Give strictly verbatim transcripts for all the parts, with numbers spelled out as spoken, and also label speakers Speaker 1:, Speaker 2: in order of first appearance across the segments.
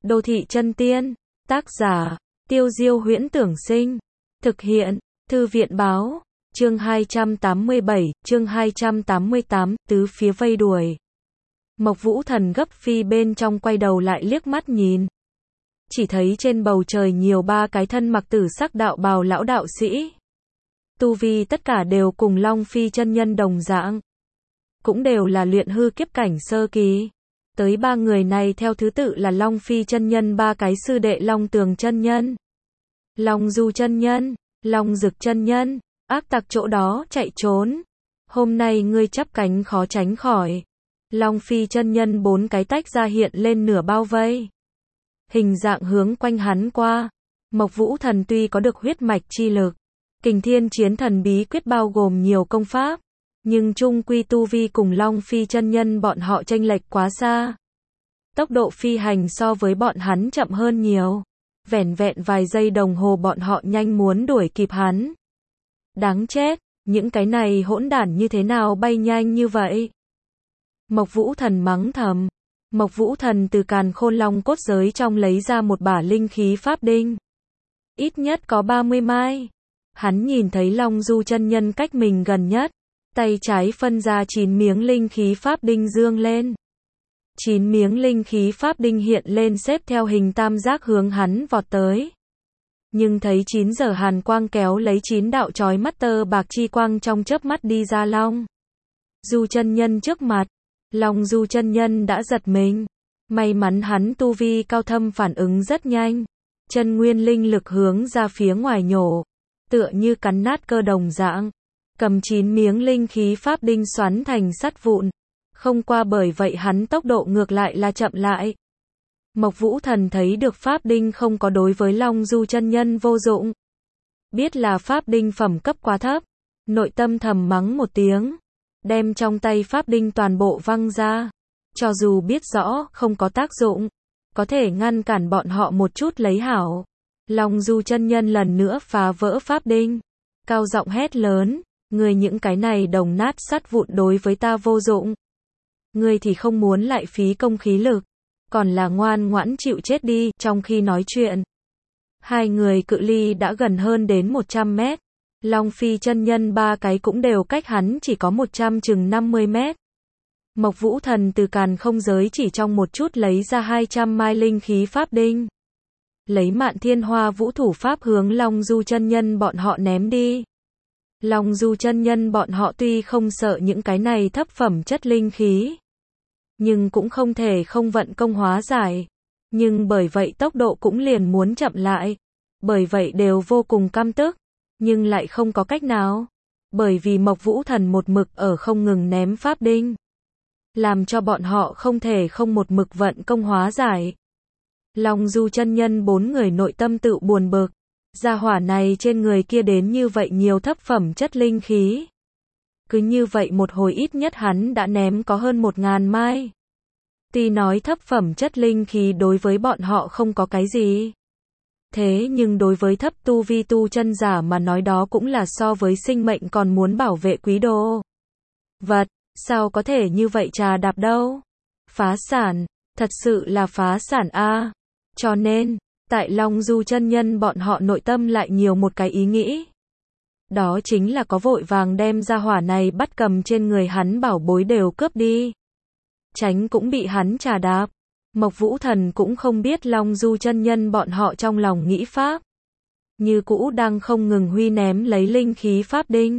Speaker 1: Đô thị chân tiên. Tác giả, Tiêu Diêu Huyễn Tưởng Sinh. Thực hiện, Thư viện Báo. Chương hai trăm tám mươi bảy, chương hai trăm tám mươi tám, tứ phía vây đuổi. Mộc Vũ Thần gấp phi bên trong quay đầu lại liếc mắt nhìn. Chỉ thấy trên bầu trời nhiều ba cái thân mặc tử sắc đạo bào lão đạo sĩ. Tu vi tất cả đều cùng Long Phi chân nhân đồng dạng. Cũng đều là luyện hư kiếp cảnh sơ kỳ. Tới ba người này theo thứ tự là Long Phi chân nhân, ba cái sư đệ Long Tường chân nhân, Long Du chân nhân, Long Dực chân nhân. Ác tặc chỗ đó chạy trốn, hôm nay ngươi chắp cánh khó tránh khỏi. Long Phi chân nhân bốn cái tách ra hiện lên nửa bao vây, hình dạng hướng quanh hắn qua. Mộc Vũ Thần tuy có được huyết mạch chi lực, Kình Thiên Chiến Thần bí quyết bao gồm nhiều công pháp, nhưng chung quy tu vi cùng Long Phi chân nhân bọn họ chênh lệch quá xa. Tốc độ phi hành so với bọn hắn chậm hơn nhiều, vẻn vẹn vài giây đồng hồ bọn họ nhanh muốn đuổi kịp hắn. Đáng chết, những cái này hỗn đản như thế nào bay nhanh như vậy? Mộc Vũ Thần mắng thầm. Mộc Vũ Thần từ càn khôn long cốt giới trong lấy ra một bả linh khí pháp đinh. Ít nhất có ba mươi mai. Hắn nhìn thấy Long Du chân nhân cách mình gần nhất, tay trái phân ra chín miếng linh khí pháp đinh dương lên. chín miếng linh khí pháp đinh hiện lên xếp theo hình tam giác hướng hắn vọt tới. Nhưng thấy chín giờ hàn quang kéo lấy chín đạo chói mắt tơ bạc chi quang trong chớp mắt đi ra Long Du chân nhân trước mặt. Long Du chân nhân đã giật mình. May mắn hắn tu vi cao thâm phản ứng rất nhanh. Chân nguyên linh lực hướng ra phía ngoài nhổ, tựa như cắn nát cơ đồng dạng. Cầm chín miếng linh khí pháp đinh xoắn thành sắt vụn. Không qua bởi vậy hắn tốc độ ngược lại là chậm lại. Mộc Vũ Thần thấy được pháp đinh không có đối với Long Du chân nhân vô dụng. Biết là pháp đinh phẩm cấp quá thấp, nội tâm thầm mắng một tiếng, đem trong tay pháp đinh toàn bộ văng ra. Cho dù biết rõ không có tác dụng, có thể ngăn cản bọn họ một chút lấy hảo. Long Du chân nhân lần nữa phá vỡ pháp đinh, cao giọng hét lớn, người những cái này đồng nát sắt vụn đối với ta vô dụng. Ngươi thì không muốn lại phí công khí lực, còn là ngoan ngoãn chịu chết đi. Trong khi nói chuyện, hai người cự ly đã gần hơn đến một trăm mét. Long Phi chân nhân ba cái cũng đều cách hắn chỉ có một trăm chừng năm mươi mét. Mộc Vũ Thần từ càn không giới chỉ trong một chút lấy ra hai trăm mai linh khí pháp đinh. Lấy Mạn Thiên Hoa Vũ thủ pháp hướng Long Du chân nhân bọn họ ném đi. Long Du chân nhân bọn họ tuy không sợ những cái này thấp phẩm chất linh khí, nhưng cũng không thể không vận công hóa giải. Nhưng bởi vậy tốc độ cũng liền muốn chậm lại. Bởi vậy đều vô cùng căm tức, nhưng lại không có cách nào. Bởi vì Mộc Vũ Thần một mực ở không ngừng ném pháp đinh, làm cho bọn họ không thể không một mực vận công hóa giải. Long Du chân nhân bốn người nội tâm tự buồn bực. Gia hỏa này trên người kia đến như vậy nhiều thấp phẩm chất linh khí. Cứ như vậy một hồi ít nhất hắn đã ném có hơn một ngàn mai. Tuy nói thấp phẩm chất linh khí đối với bọn họ không có cái gì, thế nhưng đối với thấp tu vi tu chân giả mà nói đó cũng là so với sinh mệnh còn muốn bảo vệ quý đồ vật. Sao có thể như vậy trà đạp đâu? Phá sản, thật sự là phá sản a. Cho nên, tại Long Du chân nhân bọn họ nội tâm lại nhiều một cái ý nghĩ. Đó chính là có vội vàng đem ra hỏa này bắt cầm trên người hắn bảo bối đều cướp đi, tránh cũng bị hắn trà đạp. Mộc Vũ Thần cũng không biết Long Du chân nhân bọn họ trong lòng nghĩ pháp, như cũ đang không ngừng huy ném lấy linh khí pháp đinh.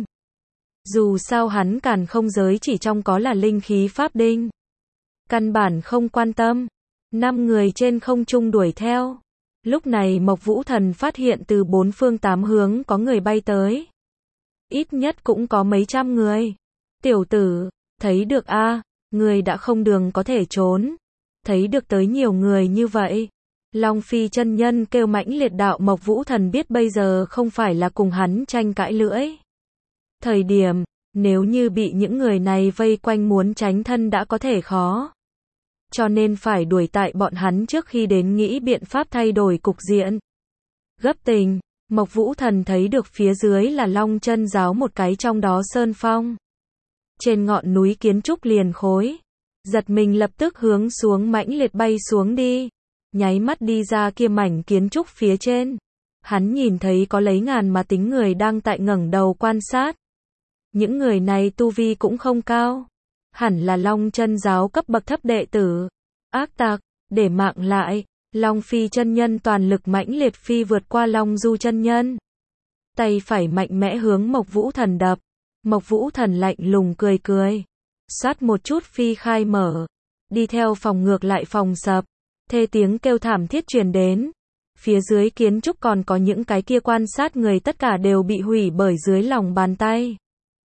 Speaker 1: Dù sao hắn càn không giới chỉ trong có là linh khí pháp đinh, căn bản không quan tâm. Năm người trên không trung đuổi theo. Lúc này Mộc Vũ Thần phát hiện từ bốn phương tám hướng có người bay tới. Ít nhất cũng có mấy trăm người. Tiểu tử, thấy được a, à, người đã không đường có thể trốn. Thấy được tới nhiều người như vậy. Long Phi chân nhân kêu mãnh liệt đạo. Mộc Vũ Thần biết bây giờ không phải là cùng hắn tranh cãi lưỡi thời điểm, nếu như bị những người này vây quanh muốn tránh thân đã có thể khó. Cho nên phải đuổi tại bọn hắn trước khi đến nghĩ biện pháp thay đổi cục diện. Gấp tình, Mộc Vũ Thần thấy được phía dưới là Long Chân giáo một cái trong đó sơn phong. Trên ngọn núi kiến trúc liền khối. Giật mình lập tức hướng xuống mãnh liệt bay xuống đi. nháy mắt đi ra kia mảnh kiến trúc phía trên. Hắn nhìn thấy có lấy ngàn mà tính người đang tại ngẩng đầu quan sát. Những người này tu vi cũng không cao. Hẳn là Long chân giáo cấp bậc thấp đệ tử. Ác tặc, để mạng lại. Long Phi chân nhân toàn lực mãnh liệt phi vượt qua Long Du chân nhân. Tay phải mạnh mẽ hướng Mộc Vũ Thần đập. Mộc Vũ Thần lạnh lùng cười cười. Xoát một chút phi khai mở. Đi theo phòng ngược lại phòng sập. Thê tiếng kêu thảm thiết truyền đến. Phía dưới kiến trúc còn có những cái kia quan sát người tất cả đều bị hủy bởi dưới lòng bàn tay.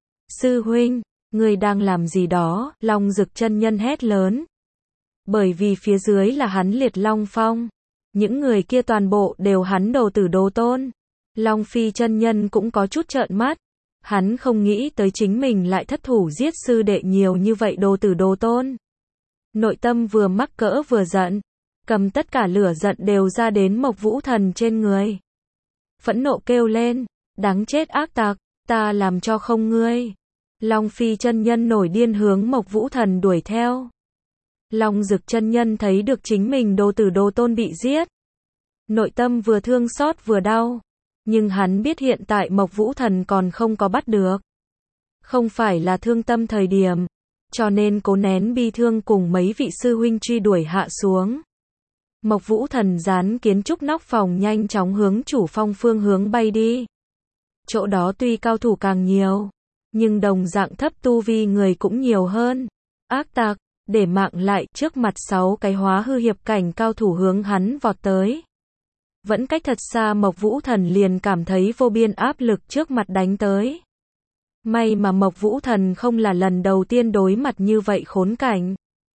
Speaker 1: Sư huynh, người đang làm gì đó? Long Dực chân nhân hét lớn. Bởi vì phía dưới là hắn liệt Long Phong. Những người kia toàn bộ đều hắn đồ tử đồ tôn. Long Phi chân nhân cũng có chút trợn mắt. Hắn không nghĩ tới chính mình lại thất thủ giết sư đệ nhiều như vậy đồ tử đồ tôn. Nội tâm vừa mắc cỡ vừa giận. Cầm tất cả lửa giận đều ra đến Mộc Vũ Thần trên người. Phẫn nộ kêu lên. Đáng chết ác tặc, ta làm cho không ngươi. Long Phi chân nhân nổi điên hướng Mộc Vũ Thần đuổi theo. Long Dực chân nhân thấy được chính mình đồ tử đồ tôn bị giết. Nội tâm vừa thương xót vừa đau. Nhưng hắn biết hiện tại Mộc Vũ Thần còn không có bắt được. Không phải là thương tâm thời điểm. Cho nên cố nén bi thương cùng mấy vị sư huynh truy đuổi hạ xuống. Mộc Vũ Thần dán kiến trúc nóc phòng nhanh chóng hướng chủ phong phương hướng bay đi. Chỗ đó tuy cao thủ càng nhiều. Nhưng đồng dạng thấp tu vi người cũng nhiều hơn. Ác tặc, để mạng lại, trước mặt sáu cái hóa hư hiệp cảnh cao thủ hướng hắn vọt tới. Vẫn cách thật xa Mộc Vũ Thần liền cảm thấy vô biên áp lực trước mặt đánh tới. May mà Mộc Vũ Thần không là lần đầu tiên đối mặt như vậy khốn cảnh.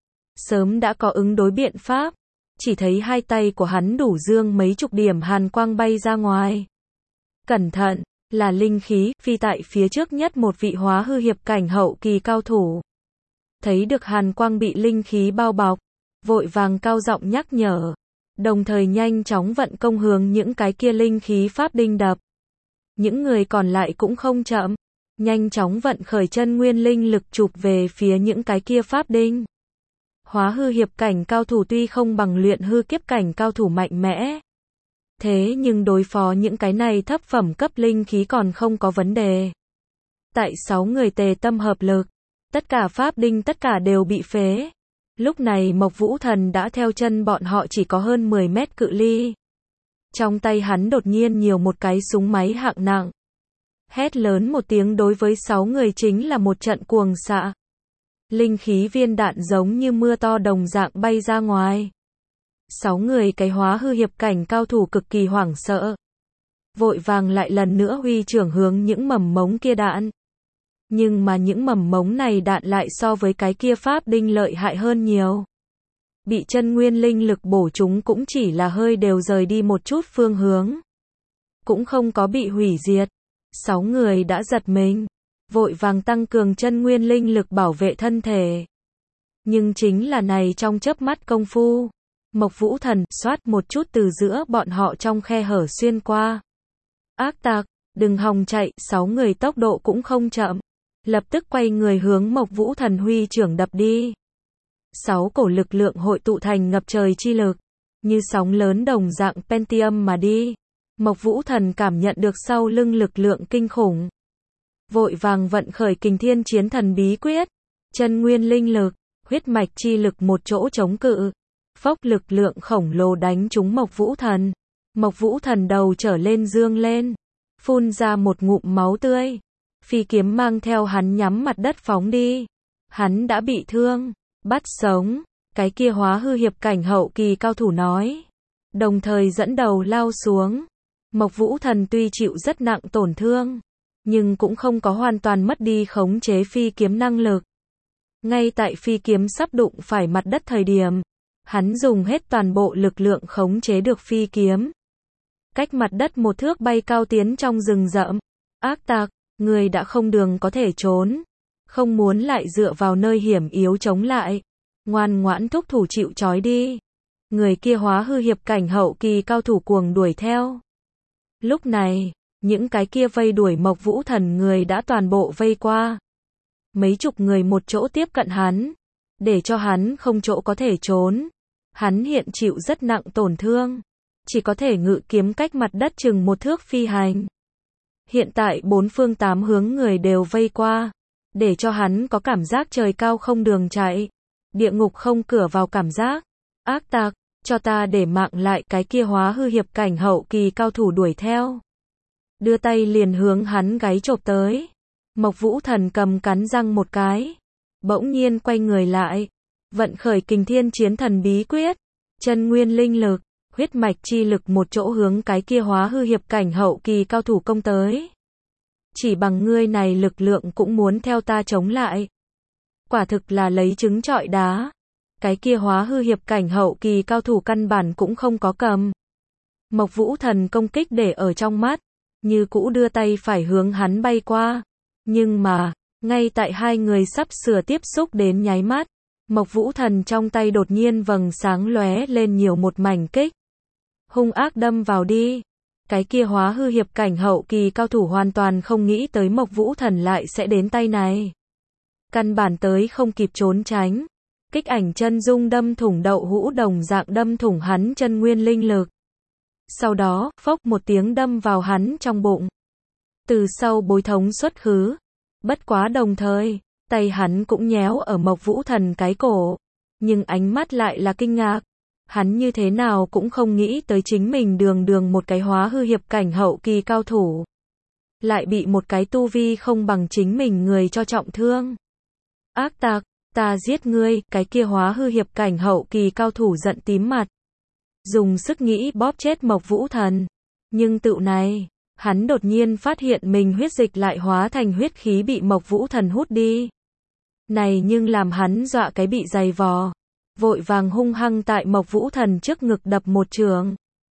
Speaker 1: Sớm đã có ứng đối biện pháp. Chỉ thấy hai tay của hắn đủ dương mấy chục điểm hàn quang bay ra ngoài. Cẩn thận, là linh khí, phi tại phía trước nhất một vị hóa hư hiệp cảnh hậu kỳ cao thủ. Thấy được hàn quang bị linh khí bao bọc, vội vàng cao giọng nhắc nhở. Đồng thời nhanh chóng vận công hướng những cái kia linh khí pháp đinh đập. Những người còn lại cũng không chậm. Nhanh chóng vận khởi chân nguyên linh lực chụp về phía những cái kia pháp đinh. Hóa hư hiệp cảnh cao thủ tuy không bằng luyện hư kiếp cảnh cao thủ mạnh mẽ. Thế nhưng đối phó những cái này thấp phẩm cấp linh khí còn không có vấn đề. Tại sáu người tề tâm hợp lực, tất cả pháp đinh tất cả đều bị phế. Lúc này Mộc Vũ Thần đã theo chân bọn họ chỉ có hơn mười mét cự ly. Trong tay hắn đột nhiên nhiều một cái súng máy hạng nặng. Hét lớn một tiếng đối với sáu người chính là một trận cuồng xạ. Linh khí viên đạn giống như mưa to đồng dạng bay ra ngoài. Sáu người cái hóa hư hiệp cảnh cao thủ cực kỳ hoảng sợ. Vội vàng lại lần nữa huy trưởng hướng những mầm mống kia đạn. Nhưng mà những mầm mống này đạn lại so với cái kia pháp đinh lợi hại hơn nhiều. Bị chân nguyên linh lực bổ chúng cũng chỉ là hơi đều rời đi một chút phương hướng. Cũng không có bị hủy diệt. Sáu người đã giật mình. Vội vàng tăng cường chân nguyên linh lực bảo vệ thân thể. Nhưng chính là này trong chớp mắt công phu. Mộc Vũ Thần xoát một chút từ giữa bọn họ trong khe hở xuyên qua. Ác tặc, đừng hòng chạy, sáu người tốc độ cũng không chậm. Lập tức quay người hướng Mộc Vũ Thần huy trưởng đập đi. Sáu cổ lực lượng hội tụ thành ngập trời chi lực. Như sóng lớn đồng dạng Pentium mà đi. Mộc Vũ Thần cảm nhận được sau lưng lực lượng kinh khủng. Vội vàng vận khởi Kình Thiên Chiến Thần bí quyết. Chân nguyên linh lực, huyết mạch chi lực một chỗ chống cự. Phốc lực lượng khổng lồ đánh trúng Mộc Vũ Thần. Mộc Vũ Thần đầu trở lên dương lên. Phun ra một ngụm máu tươi. Phi kiếm mang theo hắn nhắm mặt đất phóng đi. Hắn đã bị thương. Bắt sống. Cái kia hóa hư hiệp cảnh hậu kỳ cao thủ nói. Đồng thời dẫn đầu lao xuống. Mộc Vũ Thần tuy chịu rất nặng tổn thương. Nhưng cũng không có hoàn toàn mất đi khống chế phi kiếm năng lực. Ngay tại phi kiếm sắp đụng phải mặt đất thời điểm. Hắn dùng hết toàn bộ lực lượng khống chế được phi kiếm. Cách mặt đất một thước bay cao tiến trong rừng rậm. Ác tặc, người đã không đường có thể trốn. Không muốn lại dựa vào nơi hiểm yếu chống lại. Ngoan ngoãn thúc thủ chịu trói đi. Người kia hóa hư hiệp cảnh hậu kỳ cao thủ cuồng đuổi theo. Lúc này, những cái kia vây đuổi Mộc Vũ Thần người đã toàn bộ vây qua. Mấy chục người một chỗ tiếp cận hắn. Để cho hắn không chỗ có thể trốn. Hắn hiện chịu rất nặng tổn thương, chỉ có thể ngự kiếm cách mặt đất chừng một thước phi hành. Hiện tại bốn phương tám hướng người đều vây qua, để cho hắn có cảm giác trời cao không đường chạy, địa ngục không cửa vào cảm giác. Ác tặc, cho ta để mạng lại. Cái kia hóa hư hiệp cảnh hậu kỳ cao thủ đuổi theo, đưa tay liền hướng hắn gáy chộp tới. Mộc Vũ Thần cầm cắn răng một cái, bỗng nhiên quay người lại, vận khởi Kình Thiên Chiến Thần bí quyết, chân nguyên linh lực, huyết mạch chi lực một chỗ hướng cái kia hóa hư hiệp cảnh hậu kỳ cao thủ công tới. Chỉ bằng ngươi này lực lượng cũng muốn theo ta chống lại. Quả thực là lấy trứng trọi đá. Cái kia hóa hư hiệp cảnh hậu kỳ cao thủ căn bản cũng không có cầm. Mộc Vũ Thần công kích để ở trong mắt, như cũ đưa tay phải hướng hắn bay qua. Nhưng mà, ngay tại hai người sắp sửa tiếp xúc đến nháy mắt, Mộc Vũ Thần trong tay đột nhiên vầng sáng lóe lên nhiều một mảnh kích. Hung ác đâm vào đi. Cái kia hóa hư hiệp cảnh hậu kỳ cao thủ hoàn toàn không nghĩ tới Mộc Vũ Thần lại sẽ đến tay này. Căn bản tới không kịp trốn tránh. Kích ảnh chân dung đâm thủng đậu hũ đồng dạng đâm thủng hắn chân nguyên linh lực. Sau đó, phốc một tiếng đâm vào hắn trong bụng. Từ sau bối thống xuất khứ. Bất quá đồng thời, tay hắn cũng nhéo ở Mộc Vũ Thần cái cổ. Nhưng ánh mắt lại là kinh ngạc. Hắn như thế nào cũng không nghĩ tới chính mình đường đường một cái hóa hư hiệp cảnh hậu kỳ cao thủ. Lại bị một cái tu vi không bằng chính mình người cho trọng thương. Ác tặc, ta giết ngươi. Cái kia hóa hư hiệp cảnh hậu kỳ cao thủ giận tím mặt. Dùng sức nghĩ bóp chết Mộc Vũ Thần. Nhưng tựu này, hắn đột nhiên phát hiện mình huyết dịch lại hóa thành huyết khí bị Mộc Vũ Thần hút đi. Này nhưng làm hắn dọa cái bị dày vò. Vội vàng hung hăng tại Mộc Vũ Thần trước ngực đập một trường.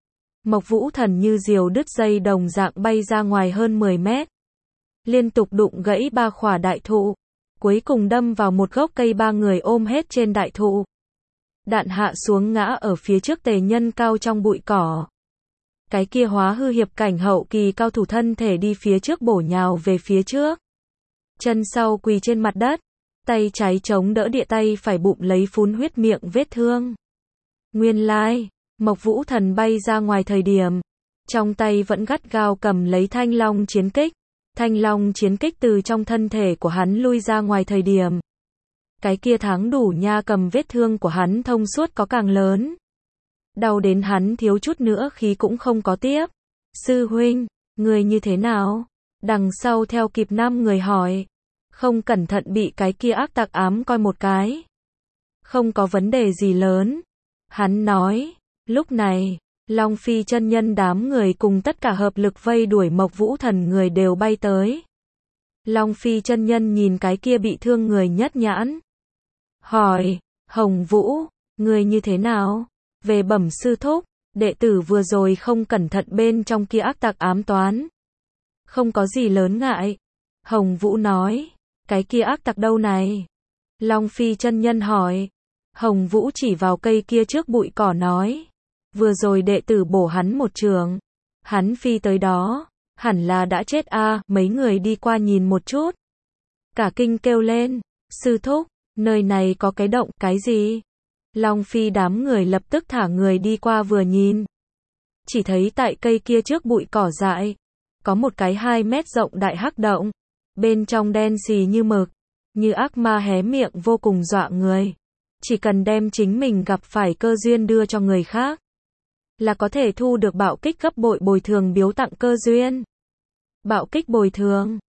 Speaker 1: Mộc Vũ Thần như diều đứt dây đồng dạng bay ra ngoài hơn mười mét. Liên tục đụng gãy ba khỏa đại thụ. Cuối cùng đâm vào một gốc cây ba người ôm hết trên đại thụ. Đạn hạ xuống ngã ở phía trước tề nhân cao trong bụi cỏ. Cái kia hóa hư hiệp cảnh hậu kỳ cao thủ thân thể đi phía trước bổ nhào về phía trước. Chân sau quỳ trên mặt đất. Tay trái chống đỡ địa tay phải bụng lấy phun huyết miệng vết thương. Nguyên lai, Mộc Vũ Thần bay ra ngoài thời điểm, trong tay vẫn gắt gao cầm lấy thanh long chiến kích. Thanh long chiến kích từ trong thân thể của hắn lui ra ngoài thời điểm. Cái kia tháng đủ nha cầm vết thương của hắn thông suốt có càng lớn. Đau đến hắn thiếu chút nữa khí cũng không có tiếp. Sư huynh, người như thế nào? Đằng sau theo kịp năm người hỏi. Không cẩn thận bị cái kia ác tặc ám coi một cái. Không có vấn đề gì lớn. Hắn nói, lúc này, Long Phi chân nhân đám người cùng tất cả hợp lực vây đuổi Mộc Vũ Thần người đều bay tới. Long Phi chân nhân nhìn cái kia bị thương người nhất nhãn. Hỏi, Hồng Vũ, người như thế nào? Về bẩm sư thúc, đệ tử vừa rồi không cẩn thận bên trong kia ác tặc ám toán. Không có gì lớn ngại. Hồng Vũ nói. Cái kia ác tặc đâu này? Long Phi chân nhân hỏi. Hồng Vũ chỉ vào cây kia trước bụi cỏ nói. Vừa rồi đệ tử bổ hắn một trường. Hắn phi tới đó. Hẳn là đã chết a. À, mấy người đi qua nhìn một chút. Cả kinh kêu lên. Sư thúc, nơi này có cái động, cái gì? Long Phi đám người lập tức thả người đi qua vừa nhìn. Chỉ thấy tại cây kia trước bụi cỏ dại. Có một cái hai mét rộng đại hắc động. Bên trong đen xì như mực, như ác ma hé miệng vô cùng dọa người. Chỉ cần đem chính mình gặp phải cơ duyên đưa cho người khác, là có thể thu được bạo kích gấp bội bồi thường biếu tặng cơ duyên. Bạo kích bồi thường,